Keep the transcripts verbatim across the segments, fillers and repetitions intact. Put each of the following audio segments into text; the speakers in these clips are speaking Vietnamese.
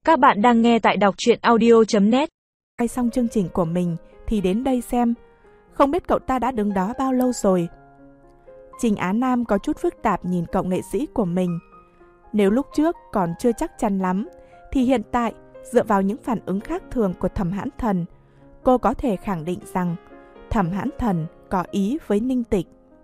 Các bạn đang nghe tại đọc truyện audio chấm net. Quay xong chương trình của mình thì đến đây xem. Không biết cậu ta đã đứng đó bao lâu rồi. Trình Á Nam có chút phức tạp nhìn cậu nghệ sĩ của mình. Nếu lúc trước còn chưa chắc chắn lắm, thì hiện tại, dựa vào những phản ứng khác thường của Thẩm Hãn Thần, cô có thể khẳng định rằng Thẩm Hãn Thần có ý với Ninh Tịch.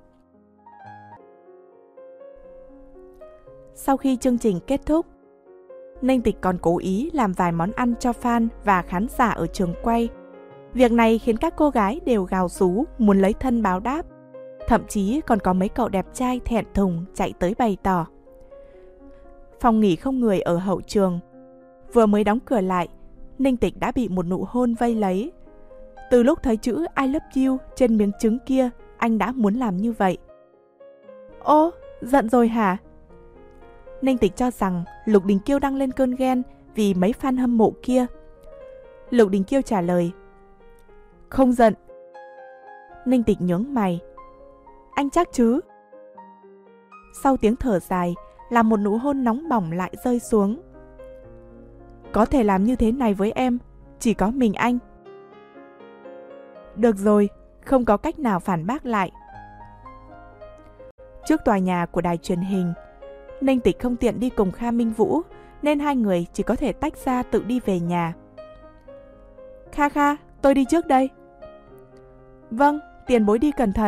Sau khi chương trình kết thúc, Ninh Tịch còn cố ý làm vài món ăn cho fan và khán giả ở trường quay. Việc này khiến các cô gái đều gào rú muốn lấy thân báo đáp. Thậm chí còn có mấy cậu đẹp trai thẹn thùng chạy tới bày tỏ. Phòng nghỉ không người ở hậu trường. Vừa mới đóng cửa lại, Ninh Tịch đã bị một nụ hôn vây lấy. Từ lúc thấy chữ I love you trên miếng trứng kia, anh đã muốn làm như vậy. Ô, giận rồi hả? Ninh Tịch cho rằng Lục Đình Kiêu đang lên cơn ghen vì mấy fan hâm mộ kia. Lục Đình Kiêu trả lời: Không giận. Ninh Tịch nhướng mày: Anh chắc chứ? Sau tiếng thở dài là một nụ hôn nóng bỏng lại rơi xuống. Có thể làm như thế này với em, chỉ có mình anh. Được rồi, không có cách nào phản bác lại. Trước tòa nhà của đài truyền hình, Ninh Tịch không tiện đi cùng Kha Minh Vũ, nên hai người chỉ có thể tách ra tự đi về nhà. Kha Kha, tôi đi trước đây. Vâng, tiền bối đi cẩn thận.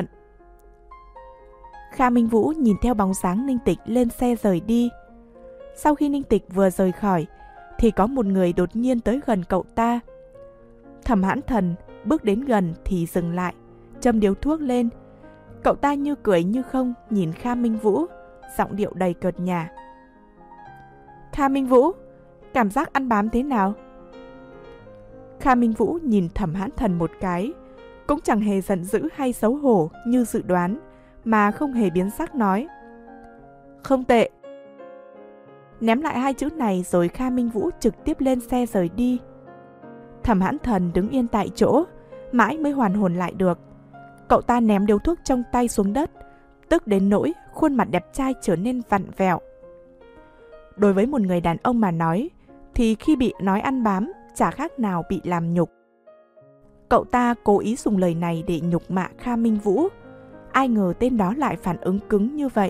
Kha Minh Vũ nhìn theo bóng dáng Ninh Tịch lên xe rời đi. Sau khi Ninh Tịch vừa rời khỏi, thì có một người đột nhiên tới gần cậu ta. Thẩm Hãn Thần bước đến gần thì dừng lại, châm điếu thuốc lên. Cậu ta như cười như không nhìn Kha Minh Vũ, giọng điệu đầy cợt nhả. Kha Minh Vũ, cảm giác ăn bám thế nào? Kha Minh Vũ nhìn Thẩm Hãn Thần một cái, cũng chẳng hề giận dữ hay xấu hổ như dự đoán, mà không hề biến sắc nói: Không tệ. Ném lại hai chữ này rồi Kha Minh Vũ trực tiếp lên xe rời đi. Thẩm Hãn Thần đứng yên tại chỗ, mãi mới hoàn hồn lại được. Cậu ta ném điếu thuốc trong tay xuống đất, tức đến nỗi khuôn mặt đẹp trai trở nên vặn vẹo. Đối với một người đàn ông mà nói, thì khi bị nói ăn bám chả khác nào bị làm nhục. Cậu ta cố ý dùng lời này để nhục mạ Kha Minh Vũ. Ai ngờ tên đó lại phản ứng cứng như vậy.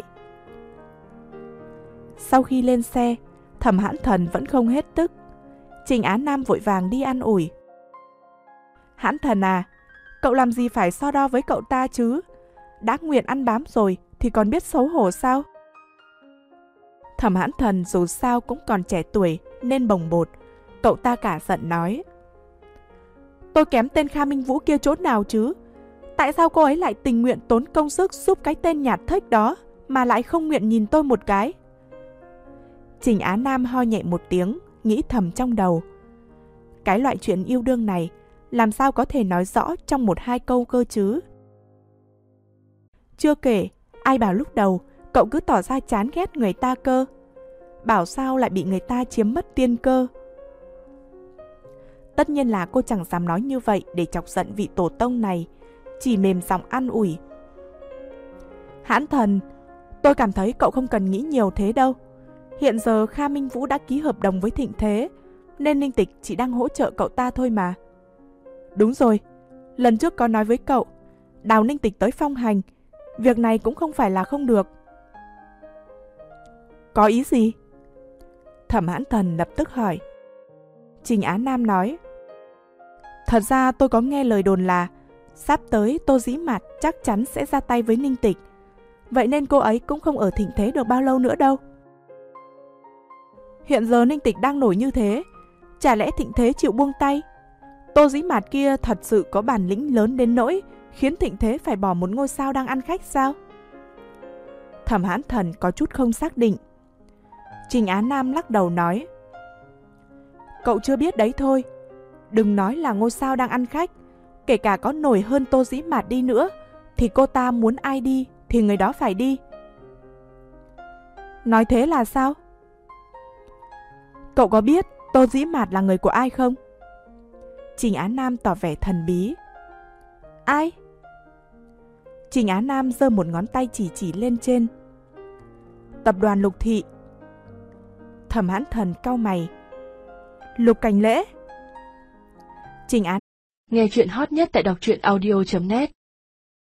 Sau khi lên xe, Thẩm Hãn Thần vẫn không hết tức. Trình Á Nam vội vàng đi an ủi. Hãn Thần à, cậu làm gì phải so đo với cậu ta chứ? Đã nguyện ăn bám rồi thì còn biết xấu hổ sao? Thẩm Hãn Thần dù sao cũng còn trẻ tuổi nên bồng bột. Cậu ta cả giận nói: Tôi kém tên Kha Minh Vũ kia chỗ nào chứ? Tại sao cô ấy lại tình nguyện tốn công sức giúp cái tên nhạt thếch đó mà lại không nguyện nhìn tôi một cái? Trình Á Nam ho nhẹ một tiếng, nghĩ thầm trong đầu. Cái loại chuyện yêu đương này làm sao có thể nói rõ trong một hai câu cơ chứ? Chưa kể, ai bảo lúc đầu cậu cứ tỏ ra chán ghét người ta cơ? Bảo sao lại bị người ta chiếm mất tiên cơ? Tất nhiên là cô chẳng dám nói như vậy để chọc giận vị tổ tông này, chỉ mềm giọng an ủi. Hãn Thần, tôi cảm thấy cậu không cần nghĩ nhiều thế đâu. Hiện giờ Kha Minh Vũ đã ký hợp đồng với Thịnh Thế, nên Ninh Tịch chỉ đang hỗ trợ cậu ta thôi mà. Đúng rồi, lần trước có nói với cậu, đào Ninh Tịch tới phong hành, việc này cũng không phải là không được. Có ý gì? Thẩm Hãn Thần lập tức hỏi. Trình Á Nam nói: Thật ra tôi có nghe lời đồn là sắp tới Tô Dĩ Mạt chắc chắn sẽ ra tay với Ninh Tịch. Vậy nên cô ấy cũng không ở Thịnh Thế được bao lâu nữa đâu. Hiện giờ Ninh Tịch đang nổi như thế, chả lẽ Thịnh Thế chịu buông tay? Tô Dĩ Mạt kia thật sự có bản lĩnh lớn đến nỗi khiến Thịnh Thế phải bỏ một ngôi sao đang ăn khách sao? Thẩm Hãn Thần có chút không xác định. Trình Á Nam lắc đầu nói: Cậu chưa biết đấy thôi. Đừng nói là ngôi sao đang ăn khách, kể cả có nổi hơn Tô Dĩ Mạt đi nữa, thì cô ta muốn ai đi thì người đó phải đi. Nói thế là sao? Cậu có biết Tô Dĩ Mạt là người của ai không? Trình Á Nam tỏ vẻ thần bí. Ai? Trình Á Nam giơ một ngón tay chỉ chỉ lên trên. Tập đoàn Lục Thị. Thẩm Hãn Thần cau mày. Lục Cảnh Lễ. Trình Án. Nghe chuyện hot nhất tại đọc truyện audio chấm net.